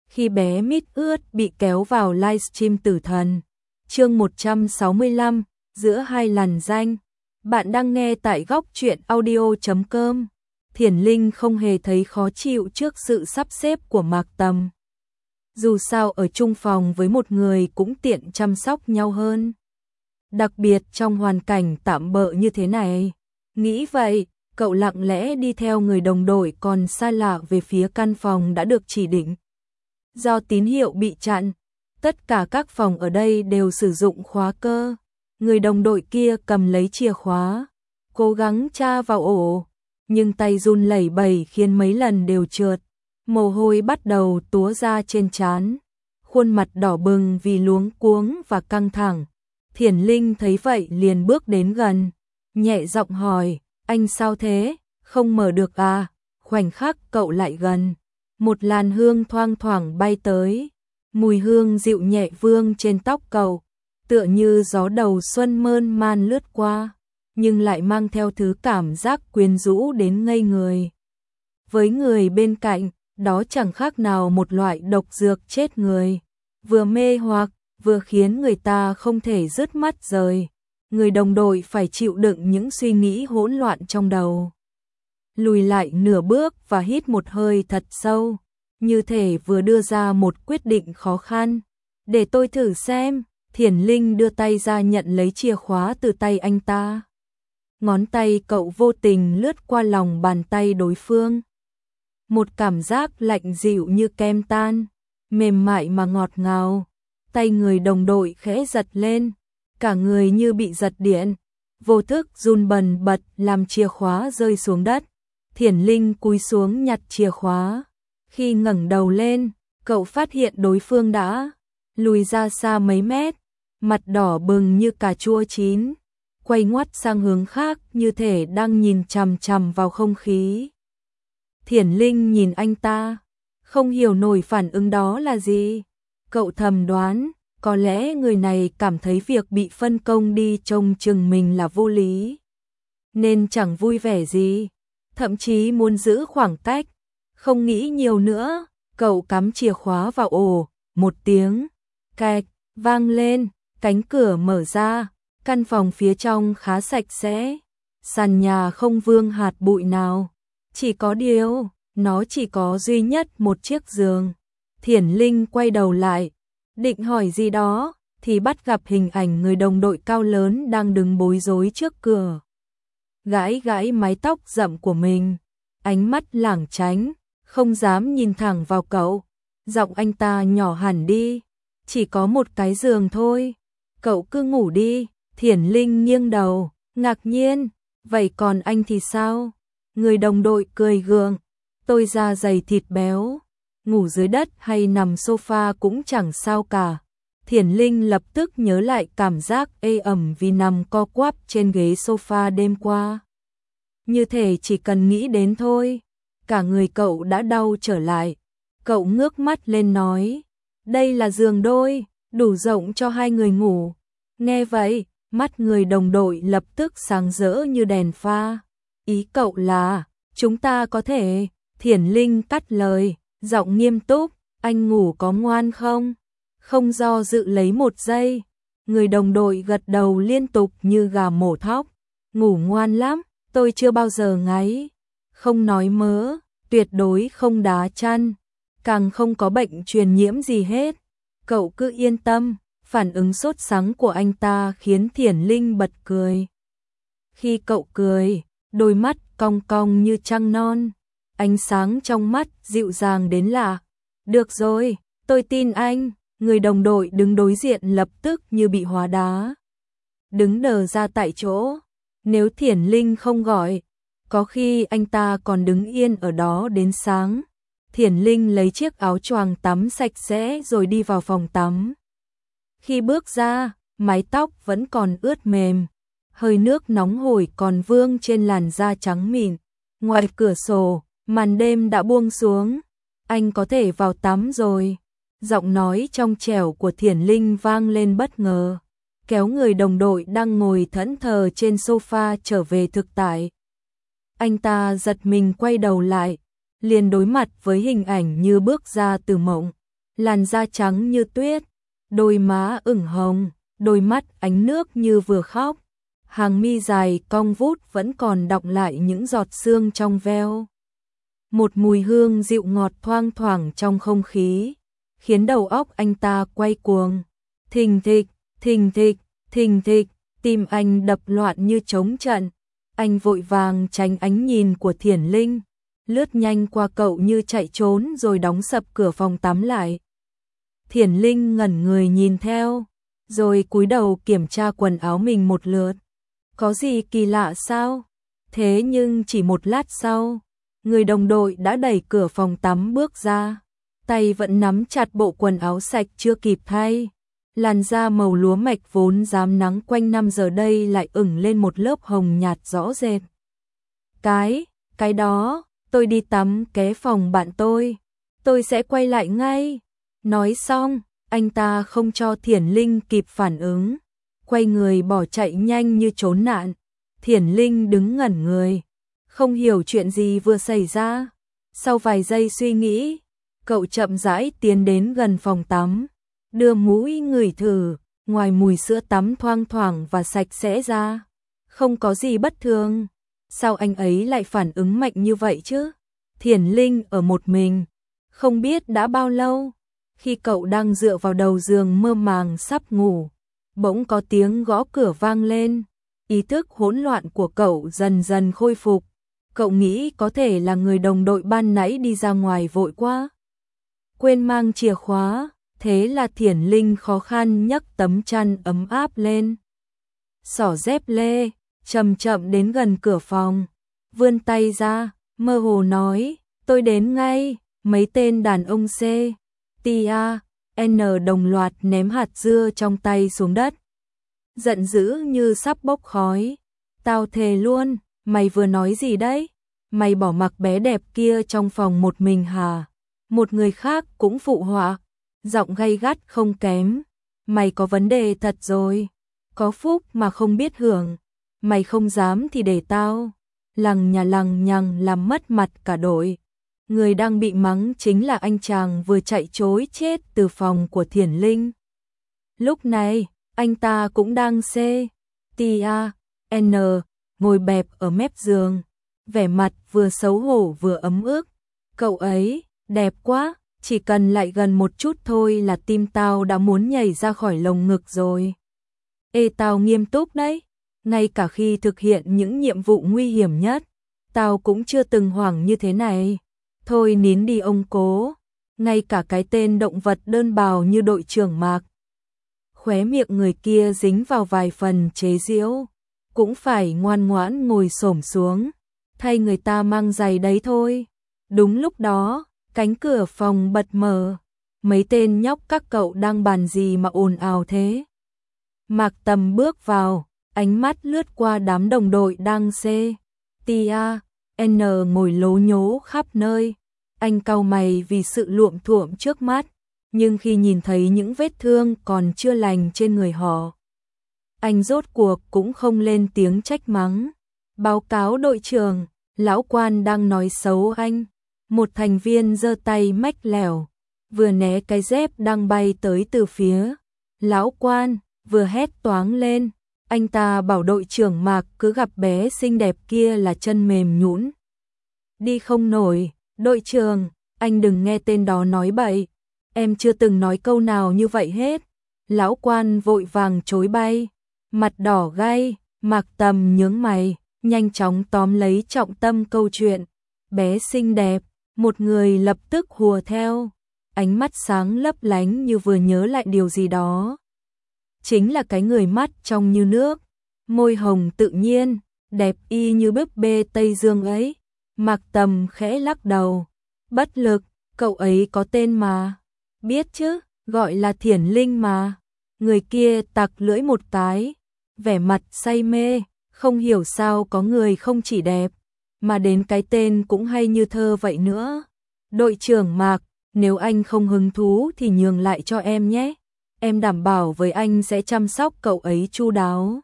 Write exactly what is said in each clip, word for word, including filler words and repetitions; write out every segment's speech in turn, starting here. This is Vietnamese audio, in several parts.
khi bé mít ướt bị kéo vào livestream tử thần. Chương một trăm sáu mươi lăm, giữa hai làn danh. Bạn đang nghe tại góc truyện audio chấm com. Thiển Linh không hề thấy khó chịu trước sự sắp xếp của Mạc Tầm. Dù sao ở chung phòng với một người cũng tiện chăm sóc nhau hơn. Đặc biệt trong hoàn cảnh tạm bợ như thế này. Nghĩ vậy, cậu lặng lẽ đi theo người đồng đội còn xa lạ về phía căn phòng đã được chỉ định. Do tín hiệu bị chặn, tất cả các phòng ở đây đều sử dụng khóa cơ. Người đồng đội kia cầm lấy chìa khóa, cố gắng tra vào ổ, nhưng tay run lẩy bẩy khiến mấy lần đều trượt. Mồ hôi bắt đầu túa ra trên trán, khuôn mặt đỏ bừng vì luống cuống và căng thẳng. Thiển Linh thấy vậy liền bước đến gần, nhẹ giọng hỏi, anh sao thế, không mở được à? Khoảnh khắc cậu lại gần, một làn hương thoang thoảng bay tới, mùi hương dịu nhẹ vương trên tóc cậu, tựa như gió đầu xuân mơn man lướt qua, nhưng lại mang theo thứ cảm giác quyến rũ đến ngây người. Với người bên cạnh, đó chẳng khác nào một loại độc dược chết người, vừa mê hoặc, vừa khiến người ta không thể dứt mắt rời. Người đồng đội phải chịu đựng những suy nghĩ hỗn loạn trong đầu. Lùi lại nửa bước và hít một hơi thật sâu, như thể vừa đưa ra một quyết định khó khăn. Để tôi thử xem. Thiển Linh đưa tay ra nhận lấy chìa khóa từ tay anh ta. Ngón tay cậu vô tình lướt qua lòng bàn tay đối phương. Một cảm giác lạnh dịu như kem tan, mềm mại mà ngọt ngào. Tay người đồng đội khẽ giật lên, cả người như bị giật điện, vô thức run bần bật làm chìa khóa rơi xuống đất. Thiển Linh cúi xuống nhặt chìa khóa. Khi ngẩng đầu lên, cậu phát hiện đối phương đã lùi ra xa mấy mét, mặt đỏ bừng như cà chua chín, quay ngoắt sang hướng khác như thể đang nhìn chằm chằm vào không khí. Thiển Linh nhìn anh ta, không hiểu nổi phản ứng đó là gì. Cậu thầm đoán, có lẽ người này cảm thấy việc bị phân công đi trông chừng mình là vô lý, nên chẳng vui vẻ gì, thậm chí muốn giữ khoảng cách. Không nghĩ nhiều nữa, cậu cắm chìa khóa vào ổ, một tiếng kẹt vang lên, cánh cửa mở ra, căn phòng phía trong khá sạch sẽ, sàn nhà không vương hạt bụi nào, chỉ có điều, nó chỉ có duy nhất một chiếc giường. Thiển Linh quay đầu lại, định hỏi gì đó, thì bắt gặp hình ảnh người đồng đội cao lớn đang đứng bối rối trước cửa. Gãi gãi mái tóc rậm của mình, ánh mắt lảng tránh, không dám nhìn thẳng vào cậu. Giọng anh ta nhỏ hẳn đi, chỉ có một cái giường thôi, cậu cứ ngủ đi. Thiển Linh nghiêng đầu, ngạc nhiên, vậy còn anh thì sao? Người đồng đội cười gượng, tôi da dày thịt béo, ngủ dưới đất hay nằm sofa cũng chẳng sao cả. Thiển Linh lập tức nhớ lại cảm giác ê ẩm vì nằm co quắp trên ghế sofa đêm qua. Như thể chỉ cần nghĩ đến thôi, cả người cậu đã đau trở lại. Cậu ngước mắt lên nói, đây là giường đôi, đủ rộng cho hai người ngủ. Nghe vậy, mắt người đồng đội lập tức sáng rỡ như đèn pha. Ý cậu là, chúng ta có thể. Thiển Linh cắt lời, giọng nghiêm túc, anh ngủ có ngoan không? Không do dự lấy một giây. Người đồng đội gật đầu liên tục như gà mổ thóc. Ngủ ngoan lắm, tôi chưa bao giờ ngáy. Không nói mớ, tuyệt đối không đá chăn, càng không có bệnh truyền nhiễm gì hết. Cậu cứ yên tâm. Phản ứng sốt sắng của anh ta khiến Thiển Linh bật cười. Khi cậu cười, đôi mắt cong cong như trăng non, ánh sáng trong mắt dịu dàng đến lạ. Được rồi, tôi tin anh. Người đồng đội đứng đối diện lập tức như bị hóa đá, đứng đờ ra tại chỗ. Nếu Thiển Linh không gọi, có khi anh ta còn đứng yên ở đó đến sáng. Thiển Linh lấy chiếc áo choàng tắm sạch sẽ rồi đi vào phòng tắm. Khi bước ra, mái tóc vẫn còn ướt mềm, hơi nước nóng hổi còn vương trên làn da trắng mịn. Ngoài cửa sổ, màn đêm đã buông xuống. Anh có thể vào tắm rồi. Giọng nói trong trẻo của Thiển Linh vang lên bất ngờ, kéo người đồng đội đang ngồi thẫn thờ trên sofa trở về thực tại. Anh ta giật mình quay đầu lại, liền đối mặt với hình ảnh như bước ra từ mộng. làn da trắng như tuyết, đôi má ửng hồng, đôi mắt ánh nước như vừa khóc, hàng mi dài cong vút vẫn còn đọng lại những giọt sương trong veo. Một mùi hương dịu ngọt thoang thoảng trong không khí, khiến đầu óc anh ta quay cuồng. Thình thịch, thình thịch, thình thịch, tim anh đập loạn như trống trận. Anh vội vàng tránh ánh nhìn của Thiển Linh, lướt nhanh qua cậu như chạy trốn rồi đóng sập cửa phòng tắm lại. Thiển Linh ngẩn người nhìn theo, rồi cúi đầu kiểm tra quần áo mình một lượt. Có gì kỳ lạ sao? Thế nhưng chỉ một lát sau, người đồng đội đã đẩy cửa phòng tắm bước ra, tay vẫn nắm chặt bộ quần áo sạch chưa kịp thay. Làn da màu lúa mạch vốn rám nắng quanh năm giờ đây lại ửng lên một lớp hồng nhạt rõ rệt. Cái, cái đó, tôi đi tắm ké phòng bạn tôi, tôi sẽ quay lại ngay. Nói xong, anh ta không cho Thiển Linh kịp phản ứng, quay người bỏ chạy nhanh như trốn nạn. Thiển Linh đứng ngẩn người, không hiểu chuyện gì vừa xảy ra. Sau vài giây suy nghĩ, cậu chậm rãi tiến đến gần phòng tắm, đưa mũi ngửi thử, ngoài mùi sữa tắm thoang thoảng và sạch sẽ ra, không có gì bất thường. Sao anh ấy lại phản ứng mạnh như vậy chứ? Thiển Linh ở một mình, không biết đã bao lâu. Khi cậu đang dựa vào đầu giường mơ màng sắp ngủ, bỗng có tiếng gõ cửa vang lên. Ý thức hỗn loạn của cậu dần dần khôi phục. Cậu nghĩ có thể là người đồng đội ban nãy đi ra ngoài vội quá, quên mang chìa khóa. Thế là Thiển Linh khó khăn nhấc tấm chăn ấm áp lên, xỏ dép lê, chậm chậm đến gần cửa phòng, vươn tay ra, mơ hồ nói, tôi đến ngay. Mấy tên đàn ông C, T, A, N đồng loạt ném hạt dưa trong tay xuống đất, giận dữ như sắp bốc khói. Tao thề luôn, mày vừa nói gì đấy? Mày bỏ mặc bé đẹp kia trong phòng một mình hả? Một người khác cũng phụ họa, giọng gay gắt không kém. Mày có vấn đề thật rồi, có phúc mà không biết hưởng. Mày không dám thì để tao lằng nhà lằng nhằng làm mất mặt cả đội. Người đang bị mắng chính là anh chàng vừa chạy trối chết từ phòng của Thiển Linh. Lúc này, anh ta cũng đang C, T, A, N, ngồi bẹp ở mép giường, vẻ mặt vừa xấu hổ vừa ấm ức. Cậu ấy, đẹp quá, chỉ cần lại gần một chút thôi là tim tao đã muốn nhảy ra khỏi lồng ngực rồi. Ê, tao nghiêm túc đấy, ngay cả khi thực hiện những nhiệm vụ nguy hiểm nhất, tao cũng chưa từng hoảng như thế này. Thôi nín đi ông cố, ngay cả cái tên động vật đơn bào như đội trưởng Mạc. Khóe miệng người kia dính vào vài phần chế giễu, cũng phải ngoan ngoãn ngồi xổm xuống, thay người ta mang giày đấy thôi. Đúng lúc đó, cánh cửa phòng bật mở, mấy tên nhóc các cậu đang bàn gì mà ồn ào thế? Mạc Tầm bước vào, ánh mắt lướt qua đám đồng đội đang C, T, A, N ngồi lố nhố khắp nơi. Anh cau mày vì sự luộm thuộm trước mắt, nhưng khi nhìn thấy những vết thương còn chưa lành trên người họ, anh rốt cuộc cũng không lên tiếng trách mắng. Báo cáo đội trưởng, lão quan đang nói xấu anh. Một thành viên giơ tay mách lẻo, vừa né cái dép đang bay tới từ phía lão quan, vừa hét toáng lên. Anh ta bảo đội trưởng Mạc cứ gặp bé xinh đẹp kia là chân mềm nhũn, đi không nổi. Đội trưởng, anh đừng nghe tên đó nói bậy, em chưa từng nói câu nào như vậy hết. Lão quan vội vàng chối bay, mặt đỏ gay. Mạc Tầm nhướng mày, nhanh chóng tóm lấy trọng tâm câu chuyện. Bé xinh đẹp, một người lập tức hùa theo, ánh mắt sáng lấp lánh như vừa nhớ lại điều gì đó. Chính là cái người mắt trong như nước, môi hồng tự nhiên, đẹp y như búp bê Tây Dương ấy. Mạc Tầm khẽ lắc đầu, bất lực, cậu ấy có tên mà. Biết chứ, gọi là Thiển Linh mà. Người kia tặc lưỡi một cái, vẻ mặt say mê, không hiểu sao có người không chỉ đẹp, mà đến cái tên cũng hay như thơ vậy nữa. Đội trưởng Mạc, nếu anh không hứng thú thì nhường lại cho em nhé. Em đảm bảo với anh sẽ chăm sóc cậu ấy chu đáo.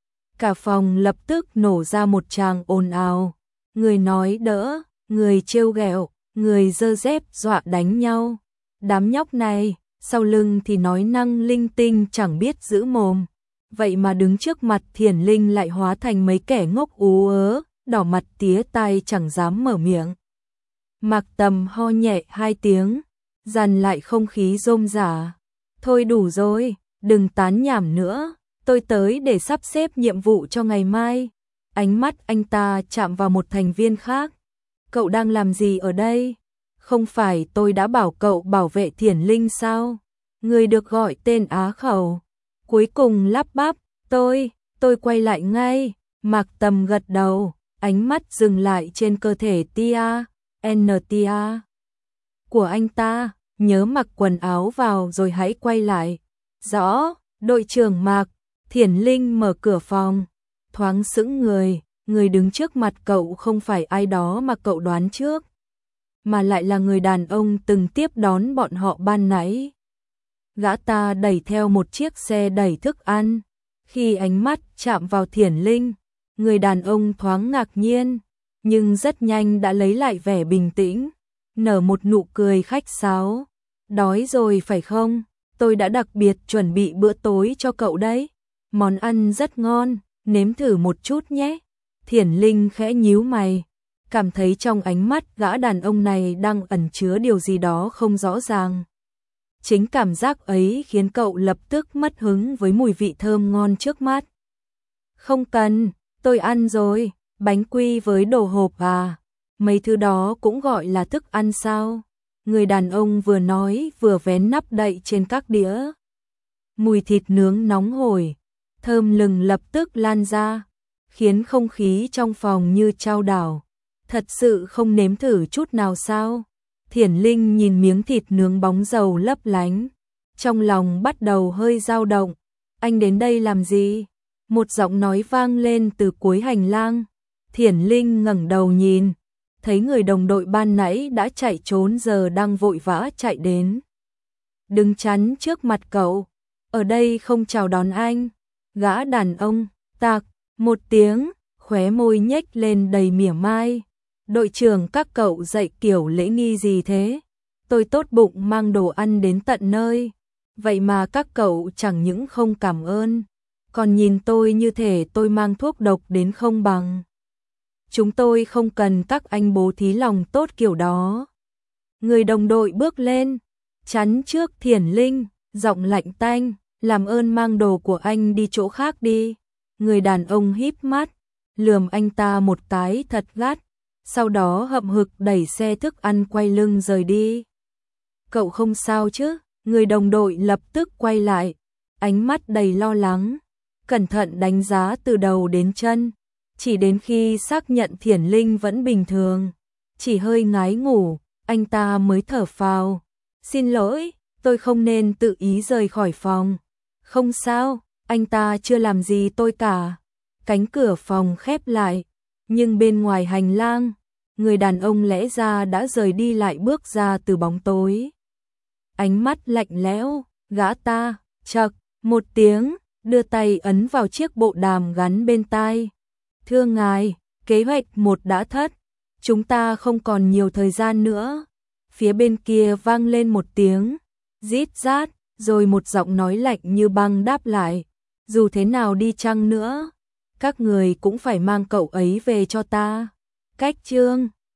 Cả phòng lập tức nổ ra một tràng ồn ào. Người nói đỡ, người trêu ghẹo, người giơ dép dọa đánh nhau. Đám nhóc này, sau lưng thì nói năng linh tinh chẳng biết giữ mồm. Vậy mà đứng trước mặt Thiển Linh lại hóa thành mấy kẻ ngốc ú ớ, đỏ mặt tía tai chẳng dám mở miệng. Mạc Tầm ho nhẹ hai tiếng, dằn lại không khí rôm rả. Thôi đủ rồi, đừng tán nhảm nữa, tôi tới để sắp xếp nhiệm vụ cho ngày mai. Ánh mắt anh ta chạm vào một thành viên khác. Cậu đang làm gì ở đây? Không phải tôi đã bảo cậu bảo vệ Thiển Linh sao? Người được gọi tên á khẩu. Cuối cùng lắp bắp, tôi, tôi quay lại ngay. Mạc Tầm gật đầu, ánh mắt dừng lại trên cơ thể Tia, en Tia của anh ta. Nhớ mặc quần áo vào rồi hãy quay lại. Rõ, đội trưởng Mạc. Thiển Linh mở cửa phòng, thoáng sững người. Người đứng trước mặt cậu không phải ai đó mà cậu đoán trước, mà lại là người đàn ông từng tiếp đón bọn họ ban nãy. Gã ta đẩy theo một chiếc xe đẩy thức ăn. Khi ánh mắt chạm vào Thiển Linh, người đàn ông thoáng ngạc nhiên, nhưng rất nhanh đã lấy lại vẻ bình tĩnh, nở một nụ cười khách sáo. Đói rồi phải không? Tôi đã đặc biệt chuẩn bị bữa tối cho cậu đấy. Món ăn rất ngon, nếm thử một chút nhé. Thiển Linh khẽ nhíu mày, cảm thấy trong ánh mắt gã đàn ông này đang ẩn chứa điều gì đó không rõ ràng. Chính cảm giác ấy khiến cậu lập tức mất hứng với mùi vị thơm ngon trước mắt. Không cần, tôi ăn rồi, bánh quy với đồ hộp à, mấy thứ đó cũng gọi là thức ăn sao? Người đàn ông vừa nói vừa vén nắp đậy trên các đĩa. Mùi thịt nướng nóng hổi, thơm lừng lập tức lan ra, khiến không khí trong phòng như chao đảo. Thật sự không nếm thử chút nào sao? Thiển Linh nhìn miếng thịt nướng bóng dầu lấp lánh, trong lòng bắt đầu hơi dao động. Anh đến đây làm gì? Một giọng nói vang lên từ cuối hành lang. Thiển Linh ngẩng đầu nhìn, thấy người đồng đội ban nãy đã chạy trốn giờ đang vội vã chạy đến. Đứng chắn trước mặt cậu, ở đây không chào đón anh. Gã đàn ông, tạc, một tiếng, khóe môi nhếch lên đầy mỉa mai. Đội trưởng các cậu dạy kiểu lễ nghi gì thế? Tôi tốt bụng mang đồ ăn đến tận nơi, vậy mà các cậu chẳng những không cảm ơn, còn nhìn tôi như thể tôi mang thuốc độc đến không bằng. Chúng tôi không cần các anh bố thí lòng tốt kiểu đó. Người đồng đội bước lên, chắn trước Thiển Linh, giọng lạnh tanh, làm ơn mang đồ của anh đi chỗ khác đi. Người đàn ông híp mắt, lườm anh ta một cái thật gắt, sau đó hậm hực đẩy xe thức ăn quay lưng rời đi. Cậu không sao chứ? Người đồng đội lập tức quay lại, ánh mắt đầy lo lắng, cẩn thận đánh giá từ đầu đến chân. Chỉ đến khi xác nhận Thiển Linh vẫn bình thường, chỉ hơi ngái ngủ, anh ta mới thở phào. Xin lỗi, tôi không nên tự ý rời khỏi phòng. Không sao, anh ta chưa làm gì tôi cả. Cánh cửa phòng khép lại, nhưng bên ngoài hành lang, người đàn ông lẽ ra đã rời đi lại bước ra từ bóng tối. Ánh mắt lạnh lẽo, gã ta, chậc, một tiếng, đưa tay ấn vào chiếc bộ đàm gắn bên tai. Thưa ngài, kế hoạch một đã thất, chúng ta không còn nhiều thời gian nữa. Phía bên kia vang lên một tiếng, rít rát, rồi một giọng nói lạnh như băng đáp lại. Dù thế nào đi chăng nữa, các người cũng phải mang cậu ấy về cho ta. Cách chương